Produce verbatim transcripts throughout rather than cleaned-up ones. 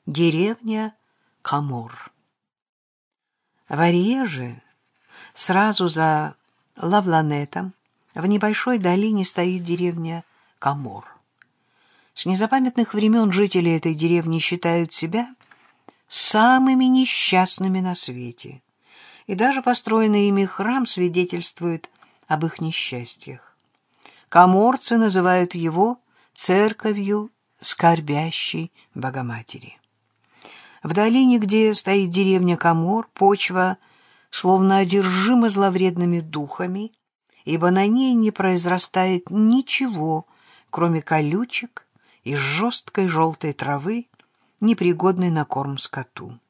Деревня Камор. В Арьеже, сразу за Лавланетом, в небольшой долине стоит деревня Камор. С незапамятных времен жители этой деревни считают себя самыми несчастными на свете, и даже построенный ими храм свидетельствует об их несчастьях. Каморцы называют его церковью скорбящей Богоматери. В долине, где стоит деревня Камор, почва словно одержима зловредными духами, ибо на ней не произрастает ничего, кроме колючек и жесткой желтой травы, непригодной на корм скоту.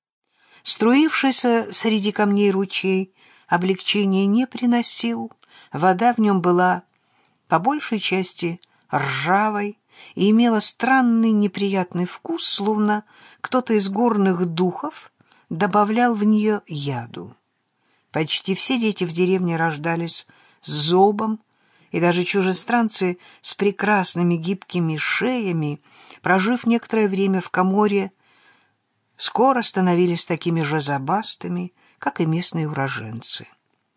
Струившийся среди камней ручей облегчения не приносил, вода в нем была по большей части ржавой и имела странный неприятный вкус, словно кто-то из горных духов добавлял в нее яду. Почти все дети в деревне рождались с зобом, и даже чужестранцы с прекрасными гибкими шеями, прожив некоторое время в Каморе, скоро становились такими же зубастыми, как и местные уроженцы.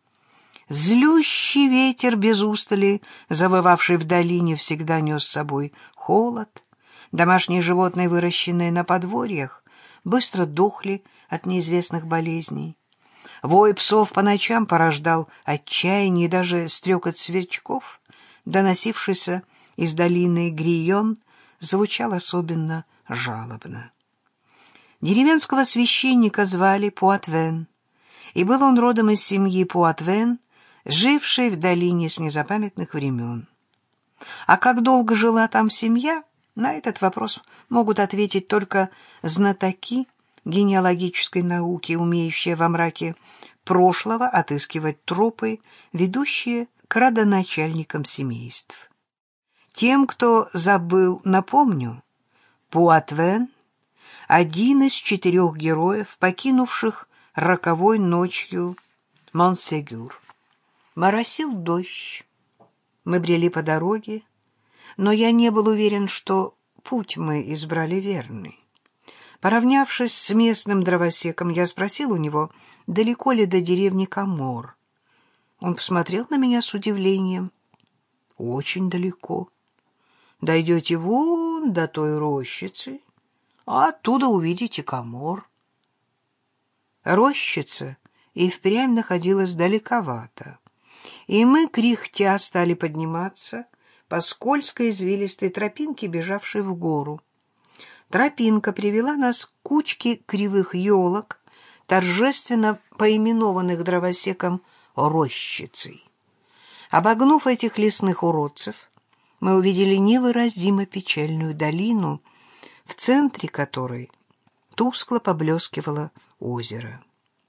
Злющий ветер без устали, завывавший в долине, всегда нес с собой холод. Домашние животные, выращенные на подворьях, быстро дохли от неизвестных болезней. Вой псов по ночам порождал отчаяние, и даже стрекот сверчков, доносившийся из долины Грион, звучал особенно жалобно. Деревенского священника звали Пуатвен, и был он родом из семьи Пуатвен, жившей в долине с незапамятных времен. А как долго жила там семья, на этот вопрос могут ответить только знатоки генеалогической науки, умеющие во мраке прошлого отыскивать тропы, ведущие к родоначальникам семейств. Тем, кто забыл, напомню, Пуатвен — один из четырех героев, покинувших роковой ночью Монсегюр. Моросил дождь. Мы брели по дороге, но я не был уверен, что путь мы избрали верный. Поравнявшись с местным дровосеком, я спросил у него, далеко ли до деревни Камор. Он посмотрел на меня с удивлением. «Очень далеко. Дойдете вон до той рощицы, а оттуда увидите Камор». Рощица и впрямь находилась далековато, и мы, кряхтя, стали подниматься по скользкой извилистой тропинке, бежавшей в гору. Тропинка привела нас к кучке кривых елок, торжественно поименованных дровосеком рощицей. Обогнув этих лесных уродцев, мы увидели невыразимо печальную долину, в центре которой тускло поблескивало озеро.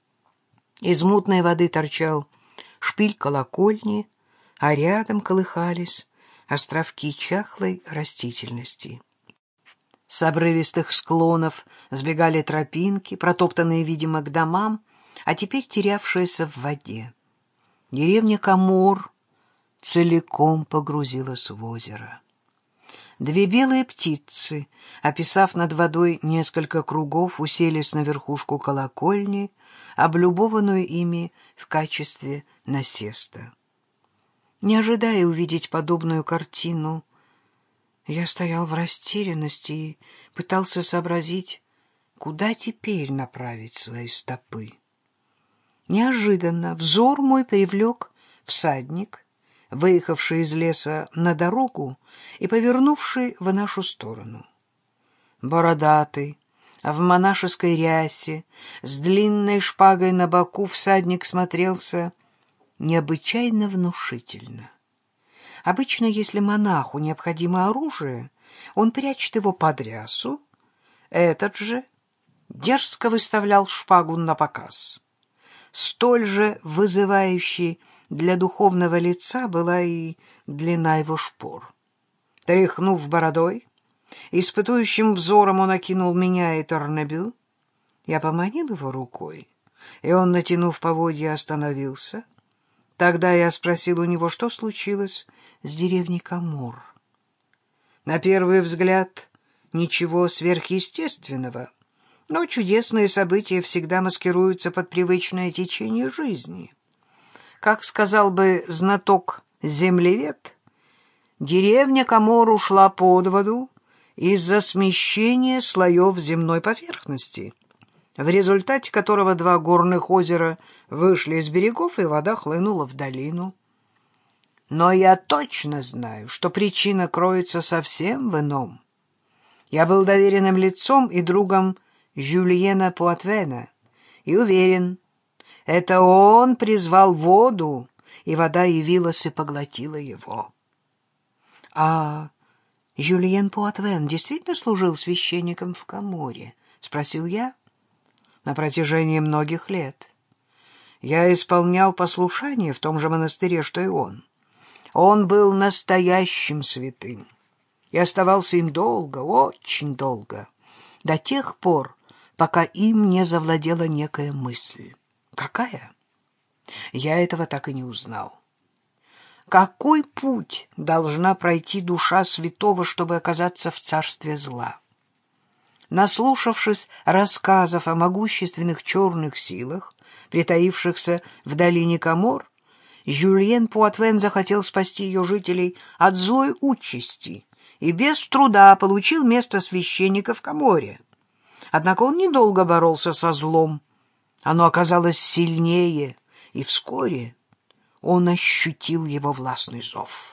Из мутной воды торчал шпиль колокольни, а рядом колыхались островки чахлой растительности. С обрывистых склонов сбегали тропинки, протоптанные, видимо, к домам, а теперь терявшиеся в воде. Деревня Камор целиком погрузилась в озеро. Две белые птицы, описав над водой несколько кругов, уселись на верхушку колокольни, облюбованную ими в качестве насеста. Не ожидая увидеть подобную картину, я стоял в растерянности и пытался сообразить, куда теперь направить свои стопы. Неожиданно взор мой привлек всадник, выехавший из леса на дорогу и повернувший в нашу сторону. Бородатый, в монашеской рясе, с длинной шпагой на боку, всадник смотрелся необычайно внушительно. Обычно, если монаху необходимо оружие, он прячет его под рясу, этот же дерзко выставлял шпагу на показ. Столь же вызывающей для духовного лица была и длина его шпор. Тряхнув бородой, испытующим взором он окинул меня и Торнебю. Я поманил его рукой, и он, натянув поводья, остановился. Тогда я спросил у него, что случилось с деревней Камор. На первый взгляд ничего сверхъестественного, но чудесные события всегда маскируются под привычное течение жизни. Как сказал бы знаток-землевед, деревня Камор ушла под воду из-за смещения слоев земной поверхности, в результате которого два горных озера вышли из берегов, и вода хлынула в долину. Но я точно знаю, что причина кроется совсем в ином. Я был доверенным лицом и другом Жюльена Пуатвена, и уверен, это он призвал воду, и вода явилась и поглотила его. — А Жюльен Пуатвен действительно служил священником в Каморе? — спросил я. — На протяжении многих лет. Я исполнял послушание в том же монастыре, что и он. Он был настоящим святым и оставался им долго, очень долго, до тех пор, пока им не завладела некая мысль. Какая? Я этого так и не узнал. Какой путь должна пройти душа святого, чтобы оказаться в царстве зла? Наслушавшись рассказов о могущественных черных силах, притаившихся в долине Камор, Жюльен Пуатвен захотел спасти ее жителей от злой участи и без труда получил место священника в Каморе. Однако он недолго боролся со злом. Оно оказалось сильнее, и вскоре он ощутил его властный зов.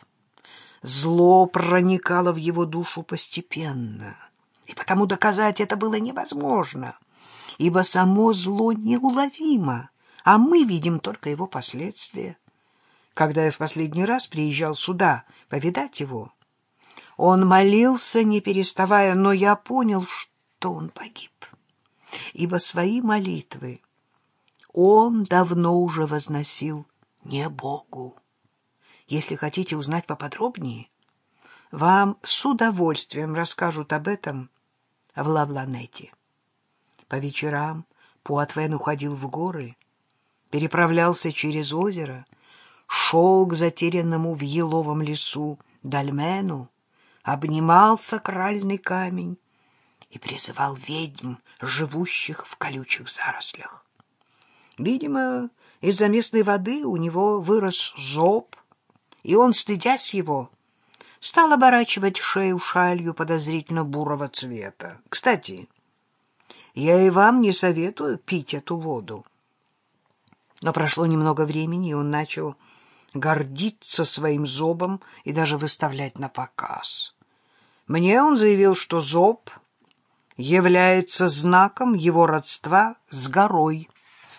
Зло проникало в его душу постепенно, и потому доказать это было невозможно, ибо само зло неуловимо, а мы видим только его последствия. Когда я в последний раз приезжал сюда повидать его, он молился, не переставая, но я понял, что он погиб, ибо свои молитвы он давно уже возносил не Богу. Если хотите узнать поподробнее, вам с удовольствием расскажут об этом в Ла-Бланете. По вечерам Пуатвен уходил в горы, переправлялся через озеро, шел к затерянному в еловом лесу дольмену, обнимал сакральный камень и призывал ведьм, живущих в колючих зарослях. Видимо, из-за местной воды у него вырос зоб, и он, стыдясь его, стал оборачивать шею шалью подозрительно бурого цвета. Кстати, я и вам не советую пить эту воду. Но прошло немного времени, и он начал гордиться своим зобом и даже выставлять на показ. Мне он заявил, что зоб является знаком его родства с горой.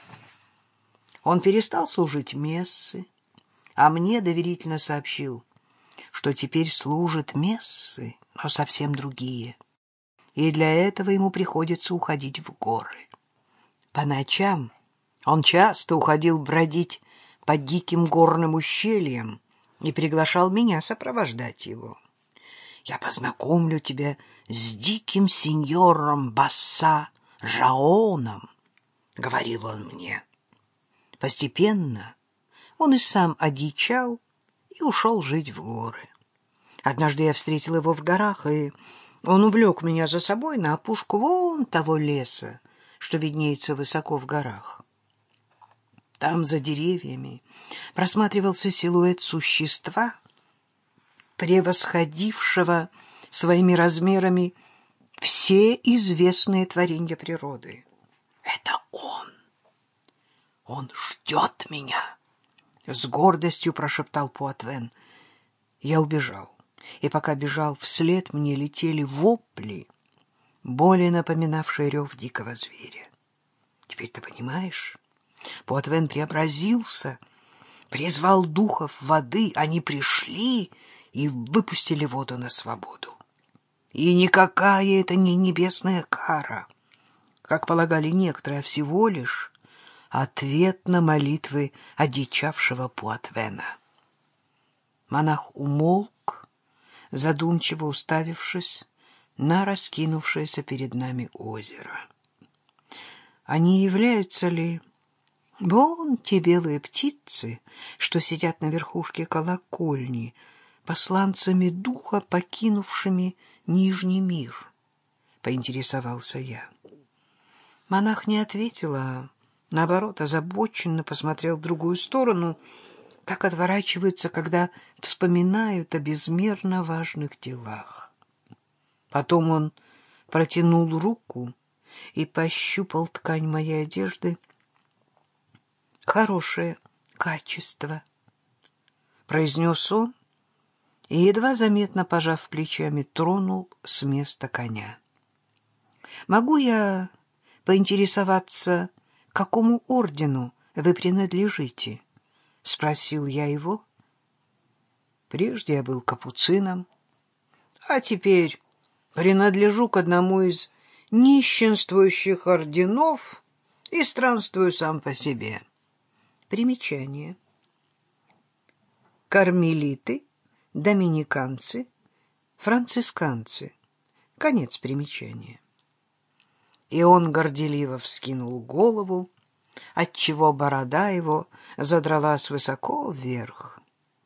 Он перестал служить мессы, а мне доверительно сообщил, что теперь служит мессы, но совсем другие, и для этого ему приходится уходить в горы. По ночам он часто уходил бродить по диким горным ущельям и приглашал меня сопровождать его. «Я познакомлю тебя с диким сеньором Басса Жаоном», — говорил он мне. Постепенно он и сам одичал и ушел жить в горы. Однажды я встретил его в горах, и он увлек меня за собой на опушку вон того леса, что виднеется высоко в горах. Там, за деревьями, просматривался силуэт существа, превосходившего своими размерами все известные творения природы. Это он! Он ждет меня! С гордостью прошептал Пуатвен. Я убежал, и пока бежал вслед, мне летели вопли, более напоминавшие рев дикого зверя. Теперь ты понимаешь? Пуатвен преобразился, призвал духов воды, они пришли и выпустили воду на свободу. И никакая это не небесная кара, как полагали некоторые, а всего лишь ответ на молитвы одичавшего Пуатвена. Монах умолк, задумчиво уставившись на раскинувшееся перед нами озеро. А не являются ли вон те белые птицы, что сидят на верхушке колокольни, посланцами духа, покинувшими Нижний мир? поинтересовался я. Монах не ответил, а, наоборот, озабоченно посмотрел в другую сторону, так отворачиваются, когда вспоминают о безмерно важных делах. Потом он протянул руку и пощупал ткань моей одежды. «Хорошее качество», — произнес он, и, едва заметно пожав плечами, тронул с места коня. «Могу я поинтересоваться, к какому ордену вы принадлежите?» — спросил я его. «Прежде я был капуцином, а теперь принадлежу к одному из нищенствующих орденов и странствую сам по себе». Примечание. Кармелиты, доминиканцы, францисканцы. Конец примечания. И он горделиво вскинул голову, отчего борода его задралась высоко вверх.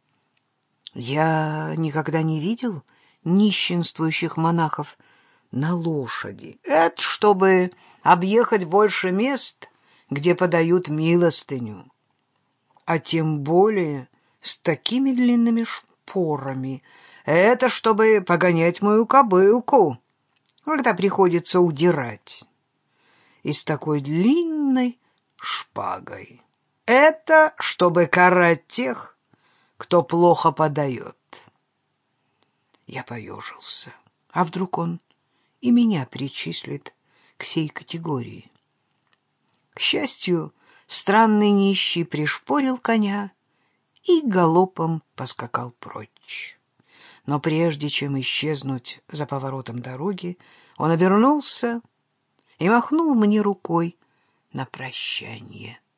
Я никогда не видел нищенствующих монахов на лошади. Это чтобы объехать больше мест, где подают милостыню. А тем более с такими длинными шпорами. Это чтобы погонять мою кобылку, когда приходится удирать. И с такой длинной шпагой. Это чтобы карать тех, кто плохо подает. Я поежился. А вдруг он и меня причислит к сей категории? К счастью, странный нищий пришпорил коня и галопом поскакал прочь. Но прежде чем исчезнуть за поворотом дороги, он обернулся и махнул мне рукой на прощание.